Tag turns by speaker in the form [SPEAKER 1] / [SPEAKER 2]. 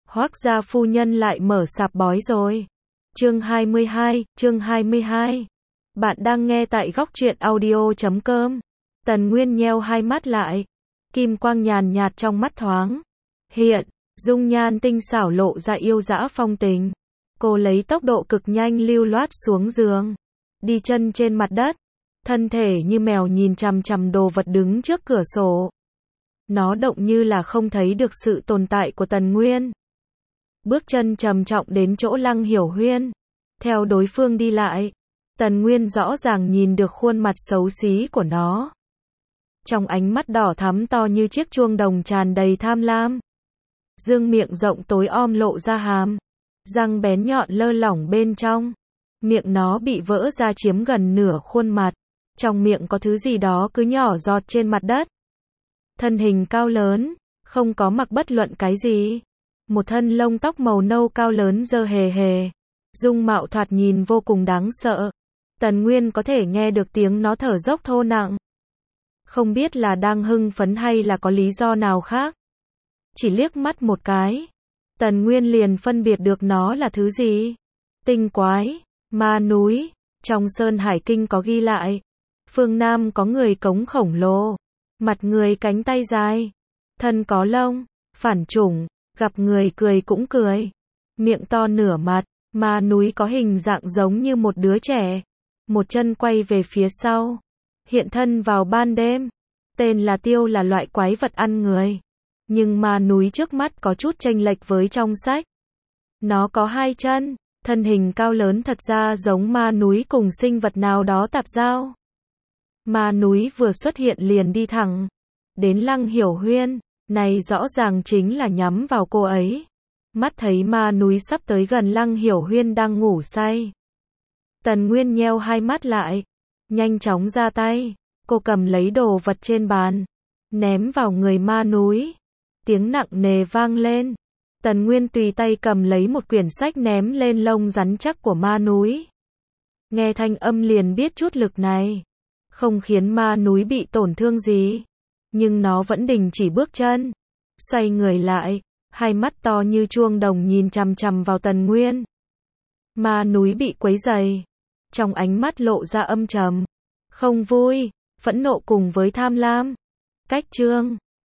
[SPEAKER 1] Hoác gia phu nhân lại mở sạp bói rồi. Chương 22. Bạn đang nghe tại góc truyện audio.com. Tần Nguyên nheo hai mắt lại. Kim quang nhàn nhạt trong mắt thoáng hiện, dung nhan tinh xảo lộ ra yêu dã phong tình. Cô lấy tốc độ cực nhanh lưu loát xuống giường, đi chân trên mặt đất, thân thể như mèo nhìn chằm chằm đồ vật đứng trước cửa sổ. Nó động như là không thấy được sự tồn tại của Tần Nguyên. Bước chân trầm trọng đến chỗ Lăng Hiểu Huyên. Theo đối phương đi lại, Tần Nguyên rõ ràng nhìn được khuôn mặt xấu xí của nó. Trong ánh mắt đỏ thắm to như chiếc chuông đồng tràn đầy tham lam. Dương miệng rộng tối om lộ ra hàm, răng bén nhọn lơ lỏng bên trong. Miệng nó bị vỡ ra chiếm gần nửa khuôn mặt. Trong miệng có thứ gì đó cứ nhỏ giọt trên mặt đất. Thân hình cao lớn, không có mặc bất luận cái gì. Một thân lông tóc màu nâu cao lớn dơ hề hề. Dung mạo thoạt nhìn vô cùng đáng sợ. Tần Nguyên có thể nghe được tiếng nó thở dốc thô nặng. Không biết là đang hưng phấn hay là có lý do nào khác. Chỉ liếc mắt một cái, Tần Nguyên liền phân biệt được nó là thứ gì. Tinh quái, ma núi. Trong Sơn Hải Kinh có ghi lại, phương Nam có người cống khổng lồ, mặt người cánh tay dài, thân có lông, phản chủng, gặp người cười cũng cười, miệng to nửa mặt. Ma núi có hình dạng giống như một đứa trẻ, một chân quay về phía sau, hiện thân vào ban đêm. Tên là Tiêu, là loại quái vật ăn người. Nhưng ma núi trước mắt có chút chênh lệch với trong sách. Nó có hai chân, thân hình cao lớn, thật ra giống ma núi cùng sinh vật nào đó tạp giao. Ma núi vừa xuất hiện liền đi thẳng đến Lăng Hiểu Huyên, này rõ ràng chính là nhắm vào cô ấy. Mắt thấy ma núi sắp tới gần Lăng Hiểu Huyên đang ngủ say, Tần Nguyên nheo hai mắt lại, nhanh chóng ra tay. Cô cầm lấy đồ vật trên bàn, ném vào người ma núi. Tiếng nặng nề vang lên. Tần Nguyên tùy tay cầm lấy một quyển sách ném lên lông rắn chắc của ma núi. Nghe thanh âm liền biết chút lực này không khiến ma núi bị tổn thương gì. Nhưng nó vẫn đình chỉ bước chân, xoay người lại, hai mắt to như chuông đồng nhìn chằm chằm vào Tần Nguyên. Ma núi bị quấy rầy, trong ánh mắt lộ ra âm trầm, không vui, phẫn nộ cùng với tham lam. Cách chương